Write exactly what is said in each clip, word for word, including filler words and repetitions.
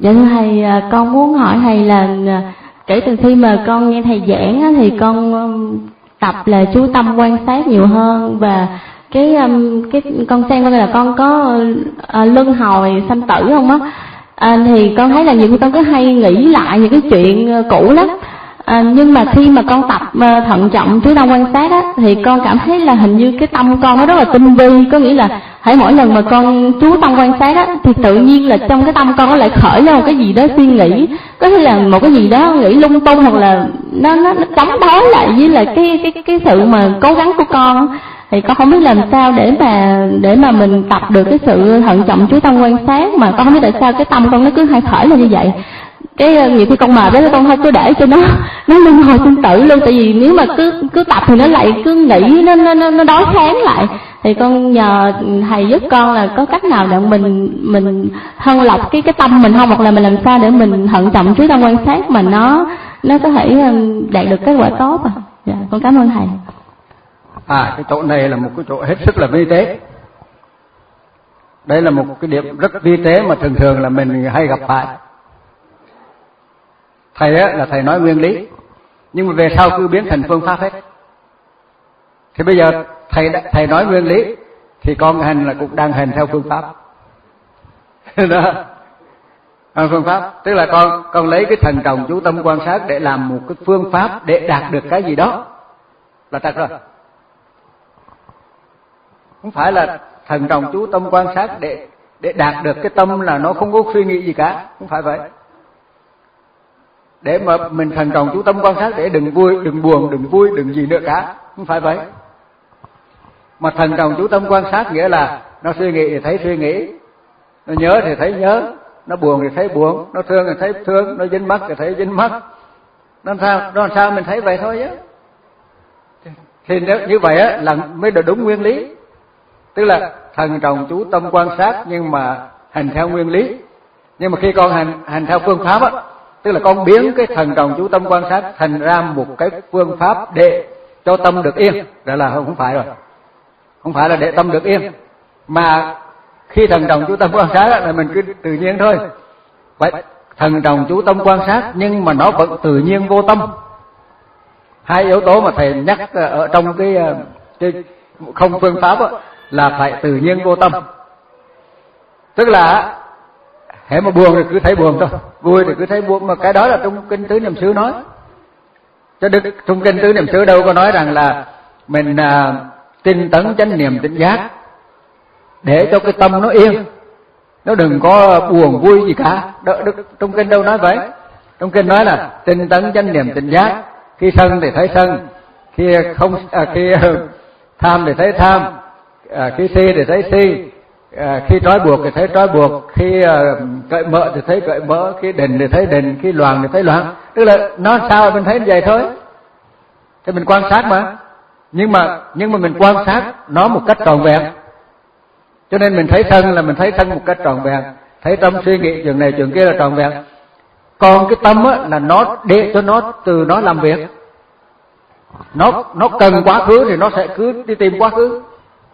Dạ thưa thầy, con muốn hỏi thầy là kể từ khi mà con nghe thầy giảng á, thì con tập là chú tâm quan sát nhiều hơn, và cái cái con xem coi là con có uh, luân hồi sanh tử không á. À, thì con thấy là nhiều khi con cứ hay nghĩ lại những cái chuyện cũ lắm. À, nhưng mà khi mà con tập uh, thận trọng chú tâm quan sát á, thì con cảm thấy là hình như cái tâm con nó rất là tinh vi, có nghĩa là hãy mỗi lần mà con chú tâm quan sát á, thì tự nhiên là trong cái tâm con nó lại khởi lên một cái gì đó suy nghĩ, có thể là một cái gì đó nghĩ lung tung, hoặc là nó nó, nó chống đối lại với lại cái cái cái sự mà cố gắng của con. Thì con không biết làm sao để mà để mà mình tập được cái sự thận trọng chú tâm quan sát, mà con không biết tại sao cái tâm con nó cứ hay khởi lên như vậy. Cái nhiều khi con mệt đó, con hơi cứ để cho nó nó luân hồi sinh tử luôn, tại vì nếu mà cứ cứ tập thì nó lại cứ nghĩ, nó nó nó đối kháng lại. Thì con nhờ thầy giúp con là có cách nào để mình mình thân lọc cái cái tâm mình không, hoặc là mình làm sao để mình thận trọng chú tâm quan sát mà nó nó có thể đạt được kết quả tốt à. Dạ, con cảm ơn thầy. À, cái chỗ này là một cái chỗ hết sức là vi tế. Đây là một cái điểm rất vi tế mà thường thường là mình hay gặp phải. Thầy á, là thầy nói nguyên lý, nhưng mà về sau cứ biến thành phương pháp hết. Thì bây giờ thầy thầy nói nguyên lý thì con hành là cũng đang hành theo phương pháp. Đó. Phương pháp tức là con con lấy cái thần trọng chú tâm quan sát để làm một cái phương pháp để đạt được cái gì đó là thật rồi. Không phải là thần trọng chú tâm quan sát để để đạt được cái tâm là nó không có suy nghĩ gì cả, không phải vậy. Để mà mình thần trọng chú tâm quan sát để đừng vui, đừng buồn, đừng vui, đừng gì nữa cả, không phải vậy. Mà thần trọng chú tâm quan sát nghĩa là nó suy nghĩ thì thấy suy nghĩ, nó nhớ thì thấy nhớ, nó buồn thì thấy buồn, nó thương thì thấy thương, nó dính mắc thì thấy dính mắc. Nó sao, nó làm sao mình thấy vậy thôi chứ. Thì nếu như vậy á là mới được đúng nguyên lý. Tức là thần trọng chú tâm quan sát nhưng mà hành theo nguyên lý. Nhưng mà khi con hành hành theo phương pháp á, tức là con biến cái thần trọng chú tâm quan sát thành ra một cái phương pháp để cho tâm được yên, đó là không phải rồi. Không phải là để tâm được yên, mà khi thần trọng chú tâm quan sát là mình cứ tự nhiên thôi. Vậy thần trọng chú tâm quan sát nhưng mà nó vẫn tự nhiên vô tâm. Hai yếu tố mà thầy nhắc ở trong cái, cái không phương pháp đó, là phải tự nhiên vô tâm. Tức là hễ mà buồn thì cứ thấy buồn thôi, vui thì cứ thấy buồn, mà cái đó là trong kinh Tứ Niệm xứ nói. Chứ đức trong kinh Tứ Niệm xứ đâu có nói rằng là mình à, tinh tấn chánh niệm tỉnh giác để cho cái tâm nó yên, nó đừng có buồn vui gì cả. Đ, đức, trong kinh đâu nói vậy. Trong kinh nói là tinh tấn chánh niệm tỉnh giác, khi sân thì thấy sân, khi không à, khi tham thì thấy tham, à, khi si thì thấy si, à, khi trói buộc thì thấy trói buộc, khi à, cởi mở thì thấy cởi mở, khi định thì thấy định, khi loạn thì thấy loạn. Tức là nó sao mình thấy như vậy thôi. Thì mình quan sát mà. Nhưng mà nhưng mà mình quan sát nó một cách trọn vẹn. Cho nên mình thấy thân là mình thấy thân một cách trọn vẹn, thấy tâm suy nghĩ chuyện này chuyện kia là trọn vẹn. Còn cái tâm á, là nó để cho nó từ nó làm việc. Nó nó cần quá khứ thì nó sẽ cứ đi tìm quá khứ.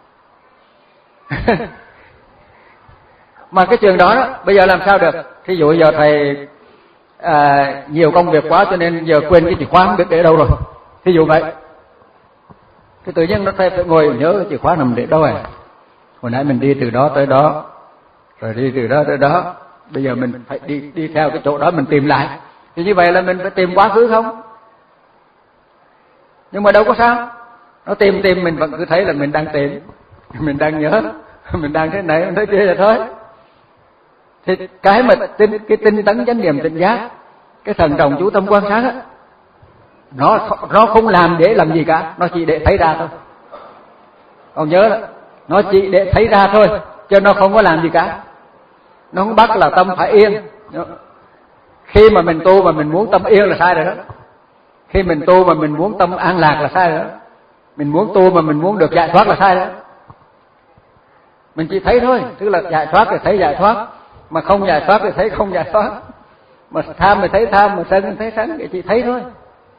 Mà cái trường đó, đó bây giờ làm sao được? Thí dụ giờ thầy à, nhiều công việc quá cho nên giờ quên cái chìa khóa không biết để đâu rồi. Thí dụ vậy. Thì tự nhiên nó thầy phải ngồi nhớ cái chìa khóa nằm để đâu rồi. Hồi nãy mình đi từ đó tới đó, rồi đi từ đó tới đó, bây giờ mình phải đi đi theo cái chỗ đó mình tìm lại. Thì như vậy là mình phải tìm quá khứ không? Nhưng mà đâu có sao. Nó tìm tìm mình vẫn cứ thấy là mình đang tìm, mình đang nhớ, mình đang thế này, mình thế kia là thôi. Thì cái mà tinh, cái tinh tấn chánh niệm tỉnh giác, cái thần trọng chú tâm quan sát á, nó nó không làm để làm gì cả, nó chỉ để thấy ra thôi. Còn nhớ đó, nó chỉ để thấy ra thôi, chứ nó không có làm gì cả. Nó không bắt là tâm phải yên. Khi mà mình tu mà mình muốn tâm yên là sai rồi đó. Khi mình tu mà mình muốn tâm an lạc là sai rồi đó. Mình muốn tu mà mình muốn được giải thoát là sai rồi đó. Mình chỉ thấy thôi, tức là giải thoát thì thấy giải thoát, mà không giải thoát thì thấy không giải thoát. Mà tham thì thấy tham, mà sân thì thấy sân, thì chỉ thấy thôi.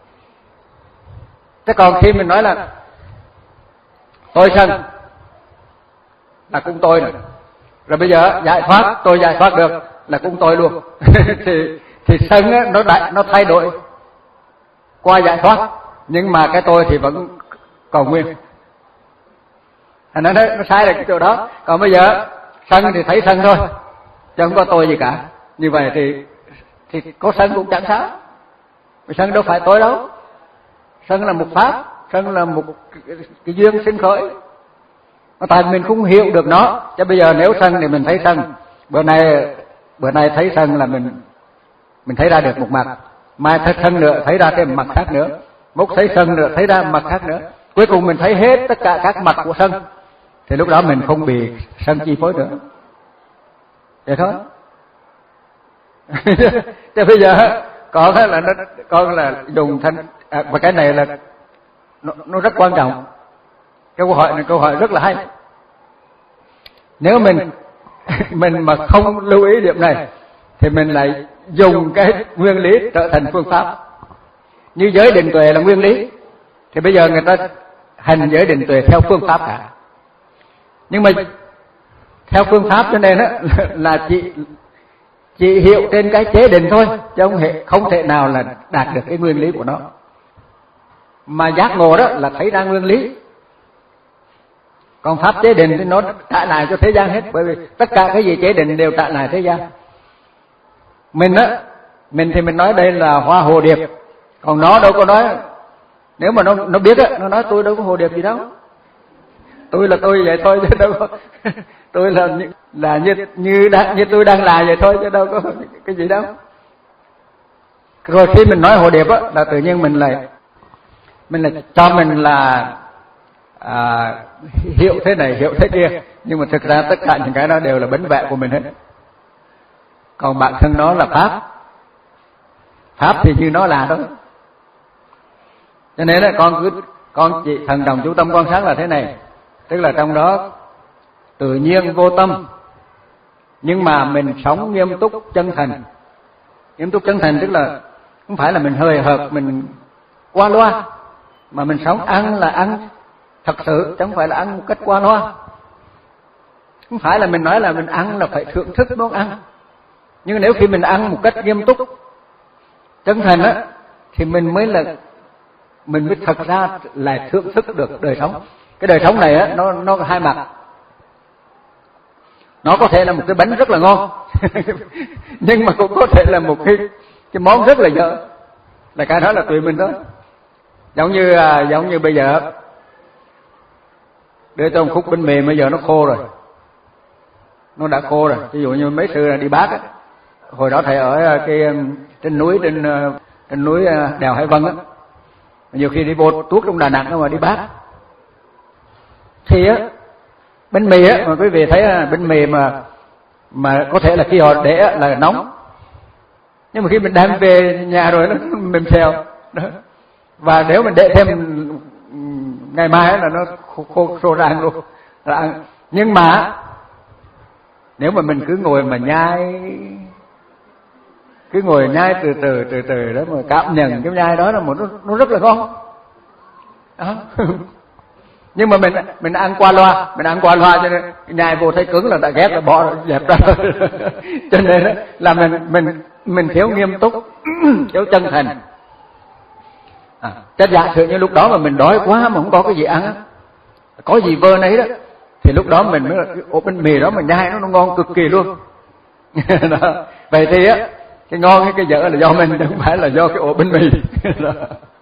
Thế còn khi mình nói là tôi sân là cũng tôi này, rồi bây giờ giải thoát, tôi giải thoát được, là cũng tôi luôn. thì thì sân á, nó đại, nó thay đổi qua giải thoát, nhưng mà cái tôi thì vẫn còn nguyên. Nó nó sai là cái chỗ đó. Còn bây giờ sân thì thấy sân thôi, chứ không có tôi gì cả. Như vậy thì thì có sân cũng chẳng sao. Sân đâu phải tôi đâu. Sân là một pháp, sân là một cái, cái duyên sinh khởi. Tại mình không hiểu được nó. Chứ bây giờ nếu sân thì mình thấy sân, bữa nay bữa nay thấy sân là mình mình thấy ra được một mặt, mai thấy sân nữa thấy ra thêm mặt khác nữa, mốt thấy sân nữa thấy ra mặt khác nữa, cuối cùng mình thấy hết tất cả các mặt của sân, thì lúc đó mình không bị sân chi phối nữa. Vậy thôi. Chứ bây giờ con là nó con là dùng thanh à, và cái này là nó, nó rất quan trọng. Cái câu hỏi này câu hỏi rất là hay. Nếu mình mình mà không lưu ý điểm này thì mình lại dùng cái nguyên lý trở thành phương pháp. Như giới định tuệ là nguyên lý, thì bây giờ người ta hành giới định tuệ theo phương pháp cả. Nhưng mà theo phương pháp cho nên á là chỉ chỉ hiểu trên cái chế định thôi, chứ không thể không thể nào là đạt được cái nguyên lý của nó. Mà giác ngộ đó là thấy ra nguyên lý. Còn pháp chế định thì nó trả lại cho thế gian hết, bởi vì tất cả cái gì chế định đều trả lại thế gian. Mình á, mình thì mình nói đây là hoa hồ điệp, còn nó đâu có nói. Nếu mà nó nó biết á, nó nói tôi đâu có hồ điệp gì đâu. Tôi là tôi vậy thôi chứ đâu có. Tôi là là như như đã, như tôi đang là vậy thôi chứ đâu có cái gì đâu. Rồi khi mình nói hồ điệp á là tự nhiên mình lại mình lại cho mình là à, hiểu thế này hiểu thế kia, nhưng mà thực ra tất cả những cái đó đều là bấn vẽ của mình hết. Còn bản thân nó là pháp, pháp thì như nó là đó. Cho nên là con cứ con chỉ thần đồng chú tâm quan sát là thế này, tức là trong đó tự nhiên vô tâm, nhưng mà mình sống nghiêm túc chân thành. Nghiêm túc chân thành tức là không phải là mình hời hợt mình qua loa, mà mình sống ăn là ăn thật sự, chứ không phải là ăn một cách qua loa. Không phải là mình nói là mình ăn là phải thưởng thức món ăn, nhưng nếu khi mình ăn một cách nghiêm túc chân thành á thì mình mới là mình mới thật ra là thưởng thức được đời sống. Cái đời sống này á nó nó hai mặt. Nó có thể là một cái bánh rất là ngon nhưng mà cũng có thể là một cái cái món rất là dở, là cái đó là tùy mình đó. Giống như giống như bây giờ đưa cho một khúc bánh mì, bây giờ nó khô rồi, nó đã khô rồi. Ví dụ như mấy sư là đi Bác á, hồi đó thầy ở cái trên núi trên trên núi đèo Hải Vân á, nhiều khi đi vô tuốt trong Đà Nẵng mà đi Bác thì á bánh mì á, mà quý vị thấy bánh mì mà mà có thể là khi họ để là nóng, nhưng mà khi mình đem về nhà rồi nó mềm xèo đó. Và nếu mình để thêm ngày mai là nó khô, khô khô ràng luôn là ăn. Nhưng mà nếu mà mình cứ ngồi mà nhai, cứ ngồi nhai từ từ từ từ đó mà cảm nhận cái nhai đó là một nó, nó rất là ngon đó. Nhưng mà mình mình ăn qua loa, mình ăn qua loa cho nên nhai vô thấy cứng là đã ghét là bỏ dẹp ra. Cho nên là mình mình mình thiếu nghiêm túc, thiếu chân thành. À, chắc giả sử như lúc đó mà mình đói quá mà không có cái gì ăn á, có gì vơ nấy đó, thì lúc đó mình mới cái ổ bánh mì đó mà nhai nó nó ngon cực kỳ luôn. Đó. Vậy thì á cái ngon hay cái dở là do mình, chứ không phải là do cái ổ bánh mì. Đó.